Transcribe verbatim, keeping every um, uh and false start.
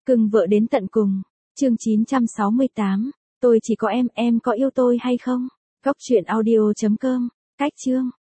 Cưng vợ đến tận cùng. Chương chín trăm sáu mươi tám. Tôi chỉ có em, em có yêu tôi hay không? Góc truyện audio chấm com. Cách chương.